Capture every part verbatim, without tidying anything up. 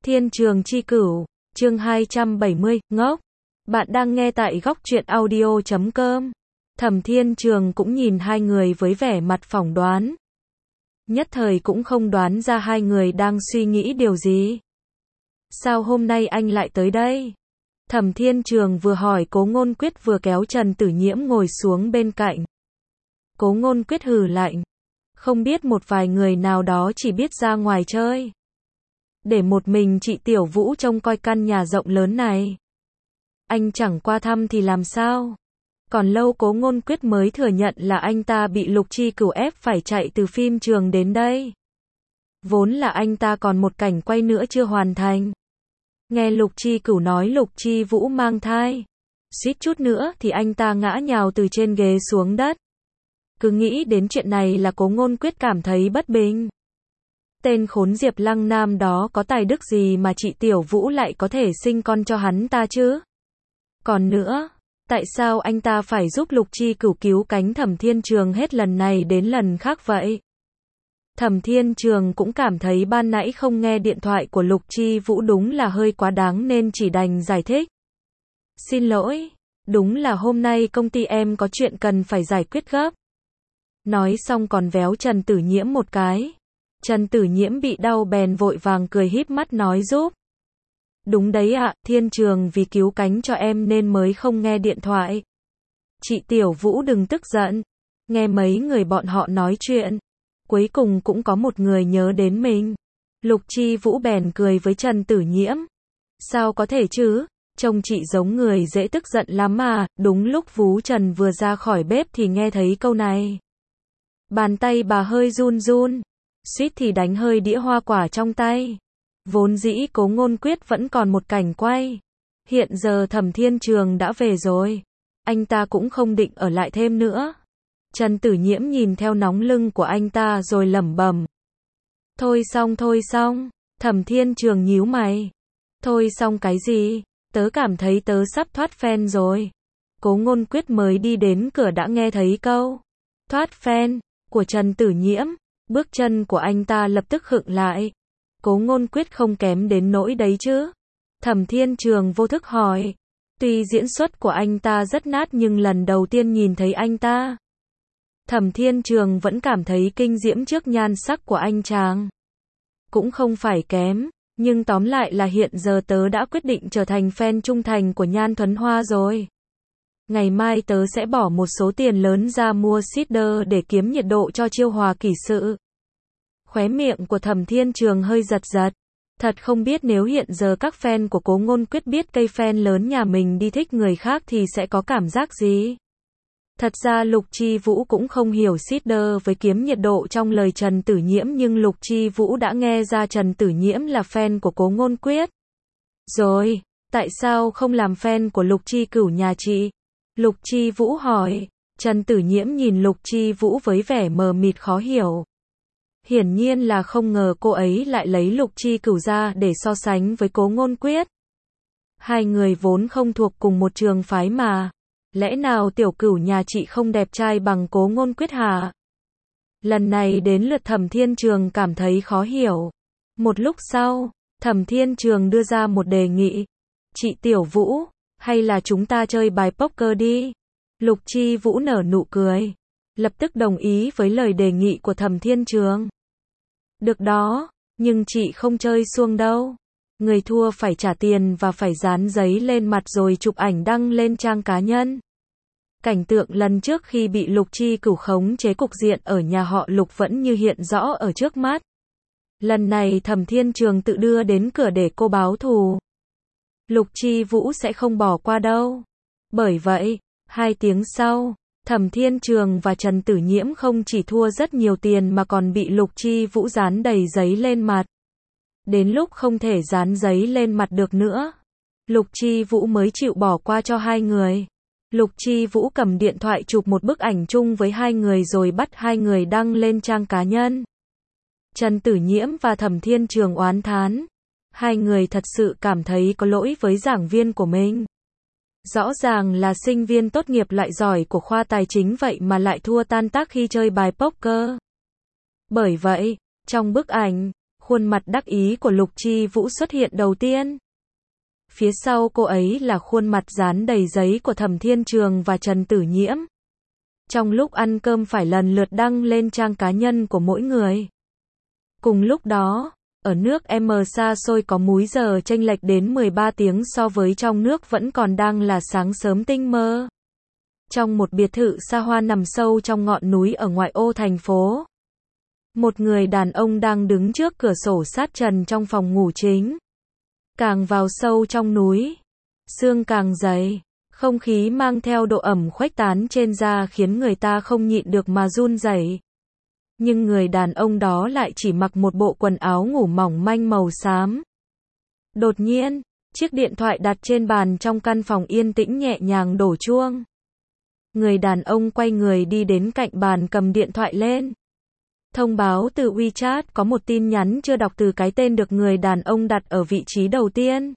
Thiên Trường Chi Cửu, chương hai trăm bảy mươi, ngốc. Bạn đang nghe tại góc truyện audio chấm com. Thẩm Thiên Trường cũng nhìn hai người với vẻ mặt phỏng đoán. Nhất thời cũng không đoán ra hai người đang suy nghĩ điều gì. Sao hôm nay anh lại tới đây? Thẩm Thiên Trường vừa hỏi Cố Ngôn Quyết vừa kéo Trần Tử Nhiễm ngồi xuống bên cạnh. Cố Ngôn Quyết hừ lạnh. Không biết một vài người nào đó chỉ biết ra ngoài chơi. Để một mình chị Tiểu Vũ trông coi căn nhà rộng lớn này. Anh chẳng qua thăm thì làm sao? Còn lâu Cố Ngôn Quyết mới thừa nhận là anh ta bị Lục Chi Cửu ép phải chạy từ phim trường đến đây. Vốn là anh ta còn một cảnh quay nữa chưa hoàn thành. Nghe Lục Chi Cửu nói Lục Chi Vũ mang thai. Suýt chút nữa thì anh ta ngã nhào từ trên ghế xuống đất. Cứ nghĩ đến chuyện này là Cố Ngôn Quyết cảm thấy bất bình. Tên khốn Diệp Lăng Nam đó có tài đức gì mà chị Tiểu Vũ lại có thể sinh con cho hắn ta chứ? Còn nữa, tại sao anh ta phải giúp Lục Chi Cửu cứu cánh Thẩm Thiên Trường hết lần này đến lần khác vậy? Thẩm Thiên Trường cũng cảm thấy ban nãy không nghe điện thoại của Lục Chi Vũ đúng là hơi quá đáng nên chỉ đành giải thích. Xin lỗi, đúng là hôm nay công ty em có chuyện cần phải giải quyết gấp. Nói xong còn véo Trần Tử Nhiễm một cái. Trần Tử Nhiễm bị đau bèn vội vàng cười híp mắt nói giúp. Đúng đấy ạ, Thiên Trường vì cứu cánh cho em nên mới không nghe điện thoại. Chị Tiểu Vũ đừng tức giận. Nghe mấy người bọn họ nói chuyện. Cuối cùng cũng có một người nhớ đến mình. Lục Chi Vũ bèn cười với Trần Tử Nhiễm. Sao có thể chứ? Trông chị giống người dễ tức giận lắm mà. Đúng lúc Vú Trần vừa ra khỏi bếp thì nghe thấy câu này. Bàn tay bà hơi run run. Suýt thì đánh hơi đĩa hoa quả trong tay. Vốn dĩ Cố Ngôn Quyết vẫn còn một cảnh quay. Hiện giờ Thẩm Thiên Trường đã về rồi. Anh ta cũng không định ở lại thêm nữa. Trần Tử Nhiễm nhìn theo nóng lưng của anh ta rồi lẩm bẩm. Thôi xong thôi xong. Thẩm Thiên Trường nhíu mày. Thôi xong cái gì? Tớ cảm thấy tớ sắp thoát phen rồi. Cố Ngôn Quyết mới đi đến cửa đã nghe thấy câu thoát phen của Trần Tử Nhiễm. Bước chân của anh ta lập tức khựng lại. Cố Ngôn Quyết không kém đến nỗi đấy chứ? Thẩm Thiên Trường vô thức hỏi. Tuy diễn xuất của anh ta rất nát nhưng lần đầu tiên nhìn thấy anh ta, Thẩm Thiên Trường vẫn cảm thấy kinh diễm trước nhan sắc của anh chàng. Cũng không phải kém, nhưng tóm lại là hiện giờ tớ đã quyết định trở thành fan trung thành của Nhan Thuấn Hoa rồi. Ngày mai tớ sẽ bỏ một số tiền lớn ra mua seeder để kiếm nhiệt độ cho Chiêu Hòa kỷ sự. Khóe miệng của Thẩm Thiên Trường hơi giật giật. Thật không biết nếu hiện giờ các fan của Cố Ngôn Quyết biết cây fan lớn nhà mình đi thích người khác thì sẽ có cảm giác gì. Thật ra Lục Chi Vũ cũng không hiểu seeder với kiếm nhiệt độ trong lời Trần Tử Nhiễm nhưng Lục Chi Vũ đã nghe ra Trần Tử Nhiễm là fan của Cố Ngôn Quyết. Rồi, tại sao không làm fan của Lục Chi Cửu nhà chị? Lục Chi Vũ hỏi. Trần Tử Nhiễm nhìn Lục Chi Vũ với vẻ mờ mịt khó hiểu. Hiển nhiên là không ngờ cô ấy lại lấy Lục Chi Cửu ra để so sánh với Cố Ngôn Quyết. Hai người vốn không thuộc cùng một trường phái mà. Lẽ nào Tiểu Cửu nhà chị không đẹp trai bằng Cố Ngôn Quyết hả? Lần này đến lượt Thẩm Thiên Trường cảm thấy khó hiểu. Một lúc sau, Thẩm Thiên Trường đưa ra một đề nghị. Chị Tiểu Vũ, hay là chúng ta chơi bài poker đi? Lục Chi Vũ nở nụ cười. Lập tức đồng ý với lời đề nghị của Thẩm Thiên Trường. Được đó, nhưng chị không chơi xuông đâu. Người thua phải trả tiền và phải dán giấy lên mặt rồi chụp ảnh đăng lên trang cá nhân. Cảnh tượng lần trước khi bị Lục Chi Cửu khống chế cục diện ở nhà họ Lục vẫn như hiện rõ ở trước mắt. Lần này Thẩm Thiên Trường tự đưa đến cửa để cô báo thù. Lục Chi Vũ sẽ không bỏ qua đâu. Bởi vậy, hai tiếng sau, Thẩm Thiên Trường và Trần Tử Nhiễm không chỉ thua rất nhiều tiền mà còn bị Lục Chi Vũ dán đầy giấy lên mặt. Đến lúc không thể dán giấy lên mặt được nữa, Lục Chi Vũ mới chịu bỏ qua cho hai người. Lục Chi Vũ cầm điện thoại chụp một bức ảnh chung với hai người rồi bắt hai người đăng lên trang cá nhân. Trần Tử Nhiễm và Thẩm Thiên Trường oán thán. Hai người thật sự cảm thấy có lỗi với giảng viên của mình. Rõ ràng là sinh viên tốt nghiệp loại giỏi của khoa tài chính vậy mà lại thua tan tác khi chơi bài poker. Bởi vậy, trong bức ảnh, Khuôn mặt đắc ý của Lục Chi Vũ xuất hiện đầu tiên. Phía sau cô ấy là khuôn mặt dán đầy giấy của Thẩm Thiên Trường và Trần Tử Nhiễm. Trong lúc ăn cơm phải lần lượt đăng lên trang cá nhân của mỗi người. Cùng lúc đó, ở nước M xa xôi có múi giờ chênh lệch đến mười ba tiếng so với trong nước vẫn còn đang là sáng sớm tinh mơ. Trong một biệt thự xa hoa nằm sâu trong ngọn núi ở ngoại ô thành phố. Một người đàn ông đang đứng trước cửa sổ sát trần trong phòng ngủ chính. Càng vào sâu trong núi, sương càng dày, không khí mang theo độ ẩm khuếch tán trên da khiến người ta không nhịn được mà run rẩy. Nhưng người đàn ông đó lại chỉ mặc một bộ quần áo ngủ mỏng manh màu xám. Đột nhiên, chiếc điện thoại đặt trên bàn trong căn phòng yên tĩnh nhẹ nhàng đổ chuông. Người đàn ông quay người đi đến cạnh bàn cầm điện thoại lên. Thông báo từ WeChat có một tin nhắn chưa đọc từ cái tên được người đàn ông đặt ở vị trí đầu tiên.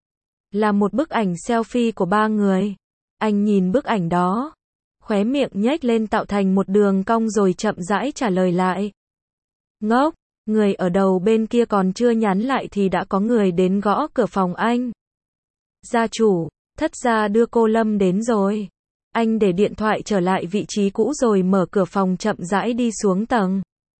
Là một bức ảnh selfie của ba người. Anh nhìn bức ảnh đó, khóe miệng nhếch lên tạo thành một đường cong rồi chậm rãi trả lời lại. Ngốc, người ở đầu bên kia còn chưa nhắn lại thì đã có người đến gõ cửa phòng anh. Gia chủ, thất gia đưa cô Lâm đến rồi. Anh để điện thoại trở lại vị trí cũ rồi mở cửa phòng chậm rãi đi xuống tầng.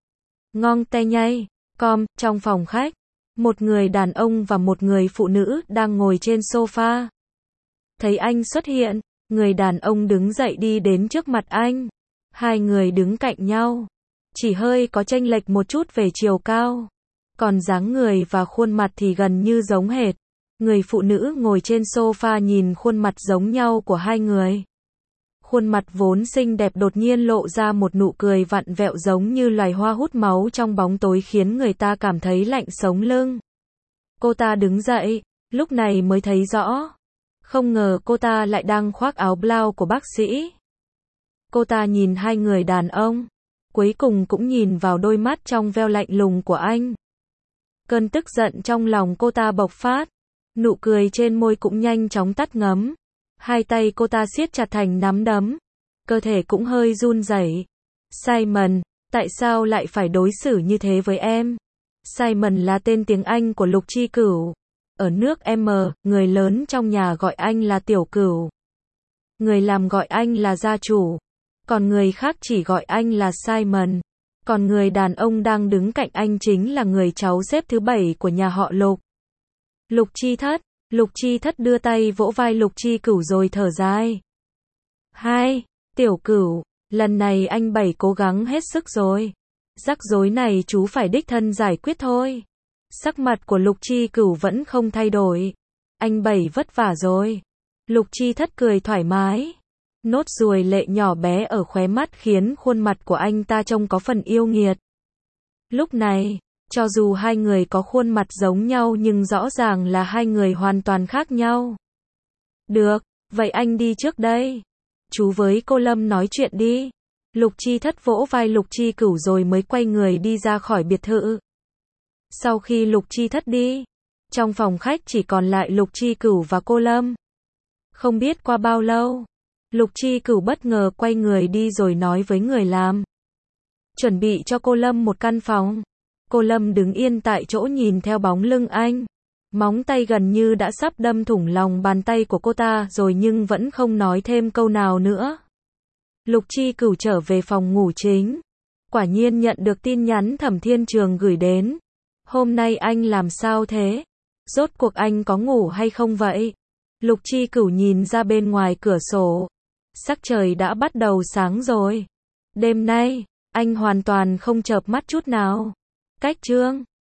Ngong te nhay, com, trong phòng khách, một người đàn ông và một người phụ nữ đang ngồi trên sofa. Thấy anh xuất hiện, người đàn ông đứng dậy đi đến trước mặt anh. Hai người đứng cạnh nhau, chỉ hơi có chênh lệch một chút về chiều cao. Còn dáng người và khuôn mặt thì gần như giống hệt. Người phụ nữ ngồi trên sofa nhìn khuôn mặt giống nhau của hai người. Khuôn mặt vốn xinh đẹp đột nhiên lộ ra một nụ cười vặn vẹo giống như loài hoa hút máu trong bóng tối khiến người ta cảm thấy lạnh sống lưng. Cô ta đứng dậy, lúc này mới thấy rõ. Không ngờ cô ta lại đang khoác áo blau của bác sĩ. Cô ta nhìn hai người đàn ông, cuối cùng cũng nhìn vào đôi mắt trong veo lạnh lùng của anh. Cơn tức giận trong lòng cô ta bộc phát, nụ cười trên môi cũng nhanh chóng tắt ngấm. Hai tay cô ta siết chặt thành nắm đấm, cơ thể cũng hơi run rẩy. Simon, tại sao lại phải đối xử như thế với em? Simon là tên tiếng Anh của Lục Chi Cửu. Ở nước M, người lớn trong nhà gọi anh là Tiểu Cửu. Người làm gọi anh là gia chủ. Còn người khác chỉ gọi anh là Simon. Còn người đàn ông đang đứng cạnh anh chính là người cháu xếp thứ bảy của nhà họ Lục. Lục Chi Thất. Lục Chi Thất đưa tay vỗ vai Lục Chi Cửu rồi thở dài. Hai, Tiểu Cửu, lần này anh Bảy cố gắng hết sức rồi. Rắc rối này chú phải đích thân giải quyết thôi. Sắc mặt của Lục Chi Cửu vẫn không thay đổi. Anh Bảy vất vả rồi. Lục Chi Thất cười thoải mái. Nốt ruồi lệ nhỏ bé ở khóe mắt khiến khuôn mặt của anh ta trông có phần yêu nghiệt. Lúc này, cho dù hai người có khuôn mặt giống nhau nhưng rõ ràng là hai người hoàn toàn khác nhau. Được, vậy anh đi trước đây. Chú với cô Lâm nói chuyện đi. Lục Chi Thất vỗ vai Lục Chi Cửu rồi mới quay người đi ra khỏi biệt thự. Sau khi Lục Chi Thất đi, trong phòng khách chỉ còn lại Lục Chi Cửu và cô Lâm. Không biết qua bao lâu, Lục Chi Cửu bất ngờ quay người đi rồi nói với người làm. Chuẩn bị cho cô Lâm một căn phòng. Cô Lâm đứng yên tại chỗ nhìn theo bóng lưng anh. Móng tay gần như đã sắp đâm thủng lòng bàn tay của cô ta rồi nhưng vẫn không nói thêm câu nào nữa. Lục Chi Cửu trở về phòng ngủ chính. Quả nhiên nhận được tin nhắn Thẩm Thiên Trường gửi đến. Hôm nay anh làm sao thế? Rốt cuộc anh có ngủ hay không vậy? Lục Chi Cửu nhìn ra bên ngoài cửa sổ. Sắc trời đã bắt đầu sáng rồi. Đêm nay, anh hoàn toàn không chợp mắt chút nào. Cách chương